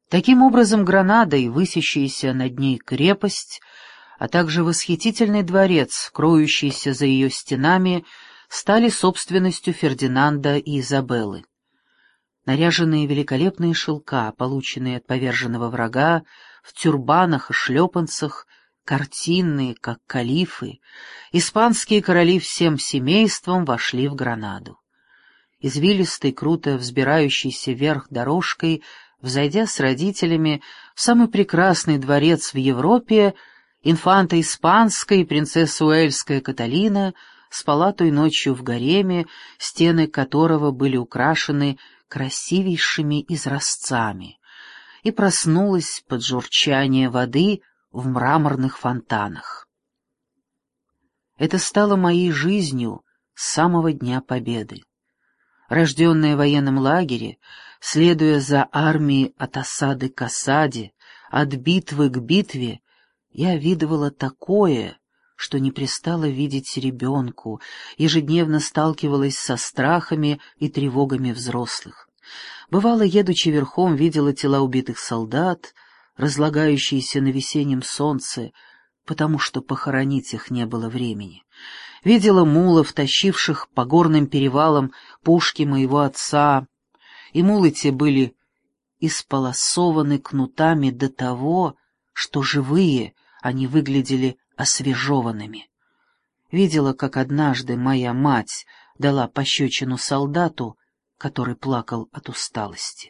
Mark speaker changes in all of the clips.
Speaker 1: Таким образом, Гранада и высящаяся над ней крепость, а также восхитительный дворец, кроющийся за ее стенами, стали собственностью Фердинанда и Изабеллы. Наряженные великолепные шелка, полученные от поверженного врага, в тюрбанах и шлепанцах, картинные, как калифы, испанские короли всем семейством вошли в Гранаду. Извилистой, круто взбирающейся вверх дорожкой, взойдя с родителями в самый прекрасный дворец в Европе, инфанта испанская и принцесса Уэльская Каталина спала той ночью в гареме, стены которого были украшены красивейшими изразцами, и проснулась под журчание воды в мраморных фонтанах. Это стало моей жизнью с самого Дня Победы. Рожденная в военном лагере, следуя за армией от осады к осаде, от битвы к битве, я видывала такое, что не пристало видеть ребенку, ежедневно сталкивалась со страхами и тревогами взрослых. Бывало, едучи верхом, видела тела убитых солдат, разлагающиеся на весеннем солнце, потому что похоронить их не было времени. Видела мулов, тащивших по горным перевалам пушки моего отца, и мулы те были исполосованы кнутами до того, что живые они выглядели освежеванными. Видела, как однажды моя мать дала пощечину солдату, который плакал от усталости.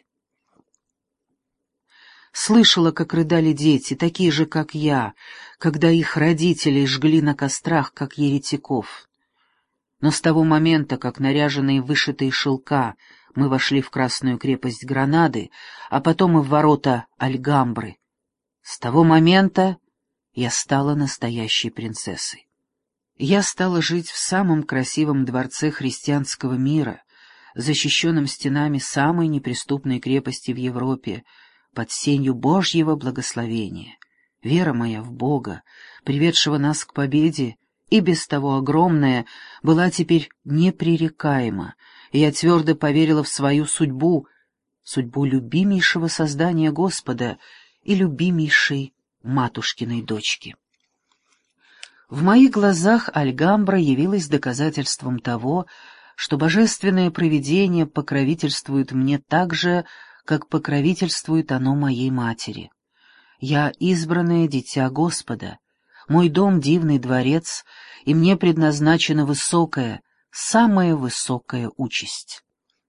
Speaker 1: Слышала, как рыдали дети, такие же, как я, когда их родителей жгли на кострах, как еретиков. Но с того момента, как наряженные вышитые шелка мы вошли в Красную крепость Гранады, а потом и в ворота Альгамбры, с того момента я стала настоящей принцессой. Я стала жить в самом красивом дворце христианского мира, защищенном стенами самой неприступной крепости в Европе, под сенью Божьего благословения. Вера моя в Бога, приведшего нас к победе, и без того огромная, была теперь непререкаема, и я твердо поверила в свою судьбу, судьбу любимейшего создания Господа и любимейшей матушкиной дочки. В моих глазах Альгамбра явилась доказательством того, что божественное провидение покровительствует мне так же, как покровительствует оно моей матери. Я избранное дитя Господа, мой дом — дивный дворец, и мне предназначена высокая, самая высокая участь.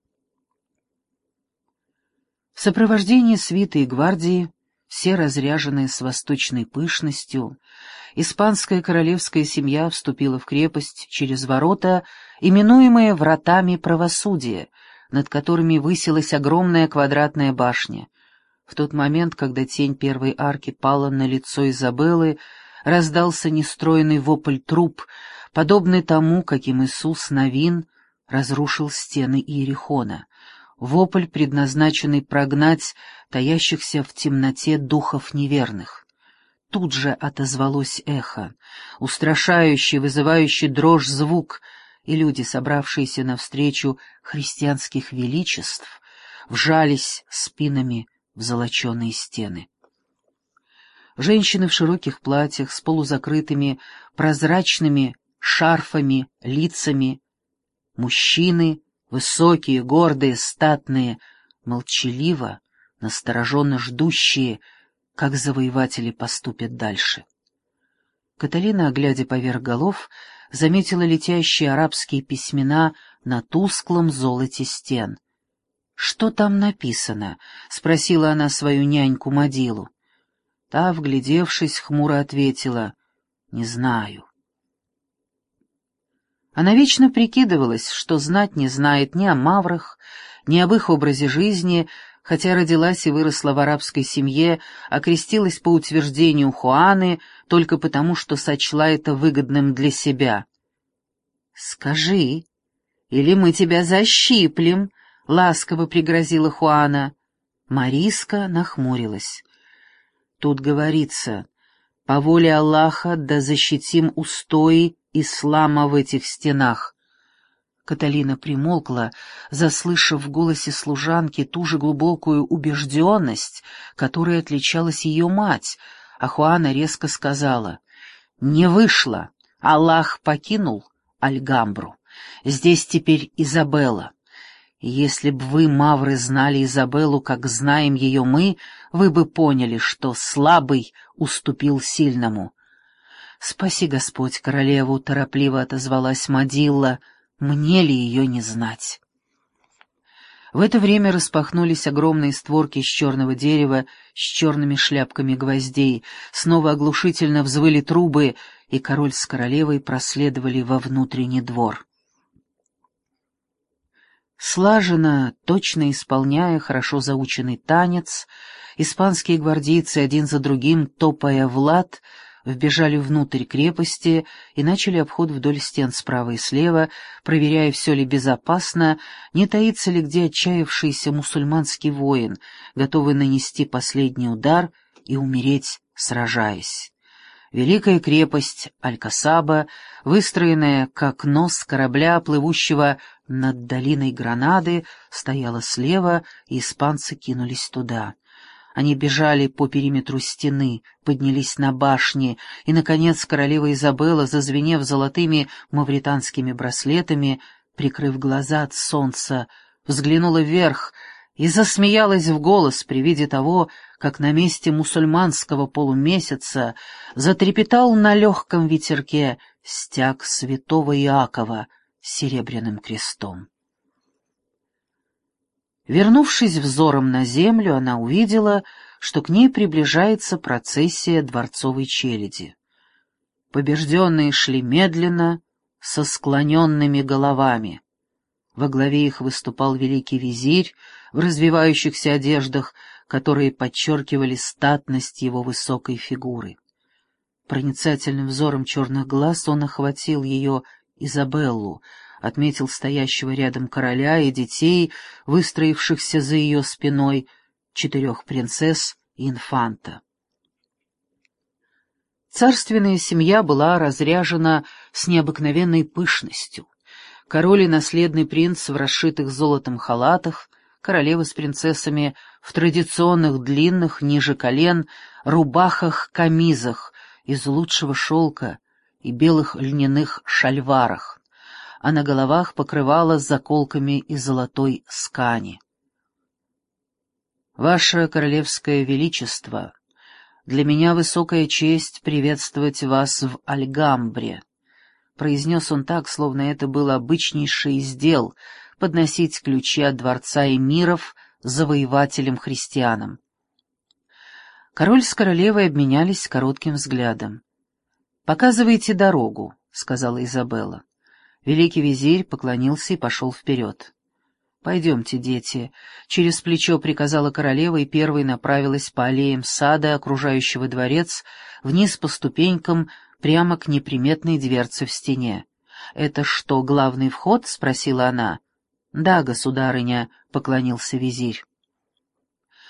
Speaker 1: В сопровождении свиты и гвардии, все разряженные с восточной пышностью, испанская королевская семья вступила в крепость через ворота, именуемые вратами правосудия, над которыми высилась огромная квадратная башня. В тот момент, когда тень первой арки пала на лицо Изабеллы, раздался нестройный вопль труп, подобный тому, каким Иисус Навин разрушил стены Иерихона. Вопль, предназначенный прогнать таящихся в темноте духов неверных. Тут же отозвалось эхо, устрашающий, вызывающий дрожь звук, и люди, собравшиеся навстречу христианских величеств, вжались спинами в золоченые стены. Женщины в широких платьях с полузакрытыми прозрачными шарфами, лицами, мужчины, высокие, гордые, статные, молчаливо, настороженно ждущие, как завоеватели поступят дальше. Каталина, глядя поверх голов, заметила летящие арабские письмена на тусклом золоте стен. «Что там написано?» — спросила она свою няньку Мадилу. Та, вглядевшись, хмуро ответила: «Не знаю». Она вечно прикидывалась, что знать не знает ни о маврах, ни об их образе жизни, хотя родилась и выросла в арабской семье, окрестилась по утверждению Хуаны только потому, что сочла это выгодным для себя. «Скажи, или мы тебя защиплем», — ласково пригрозила Хуана. Мариска нахмурилась. «Тут говорится: по воле Аллаха да защитим устои ислама в этих стенах». Каталина примолкла, заслышав в голосе служанки ту же глубокую убежденность, которой отличалась ее мать, а Хуана резко сказала: «Не вышло. Аллах покинул Альгамбру. Здесь теперь Изабелла. И если б вы, мавры, знали Изабеллу, как знаем ее мы, вы бы поняли, что слабый уступил сильному». «Спаси Господь королеву», — торопливо отозвалась Мадилла, — «мне ли ее не знать?» В это время распахнулись огромные створки из черного дерева с черными шляпками гвоздей, снова оглушительно взвыли трубы, и король с королевой проследовали во внутренний двор. Слаженно, точно исполняя хорошо заученный танец, испанские гвардейцы один за другим, топая в лад, вбежали внутрь крепости и начали обход вдоль стен справа и слева, проверяя, все ли безопасно, не таится ли где отчаявшийся мусульманский воин, готовый нанести последний удар и умереть, сражаясь. Великая крепость Аль-Касаба, выстроенная как нос корабля, плывущего над долиной Гранады, стояла слева, и испанцы кинулись туда. Они бежали по периметру стены, поднялись на башни, и, наконец, королева Изабелла, зазвенев золотыми мавританскими браслетами, прикрыв глаза от солнца, взглянула вверх и засмеялась в голос при виде того, как на месте мусульманского полумесяца затрепетал на легком ветерке стяг святого Иакова с серебряным крестом. Вернувшись взором на землю, она увидела, что к ней приближается процессия дворцовой челяди. Побежденные шли медленно, со склоненными головами. Во главе их выступал великий визирь в развивающихся одеждах, которые подчеркивали статность его высокой фигуры. Проницательным взором черных глаз он охватил ее Изабеллу, отметил стоящего рядом короля и детей, выстроившихся за ее спиной, 4 принцесс и инфанта. Царственная семья была разряжена с необыкновенной пышностью. Король и наследный принц в расшитых золотом халатах, королева с принцессами в традиционных длинных, ниже колен, рубахах-камизах из лучшего шелка и белых льняных шальварах, а на головах покрывало с заколками из золотой скани. «Ваше королевское величество, для меня высокая честь приветствовать вас в Альгамбре», — произнес он так, словно это был обычнейший из дел — подносить ключи от дворца эмиров завоевателям-христианам. Король с королевой обменялись коротким взглядом. «Показывайте дорогу», — сказала Изабелла. Великий визирь поклонился и пошел вперед. «Пойдемте, дети», — через плечо приказала королева и первой направилась по аллеям сада, окружающего дворец, вниз по ступенькам, прямо к неприметной дверце в стене. «Это что, главный вход?» — спросила она. «Да, государыня», — поклонился визирь.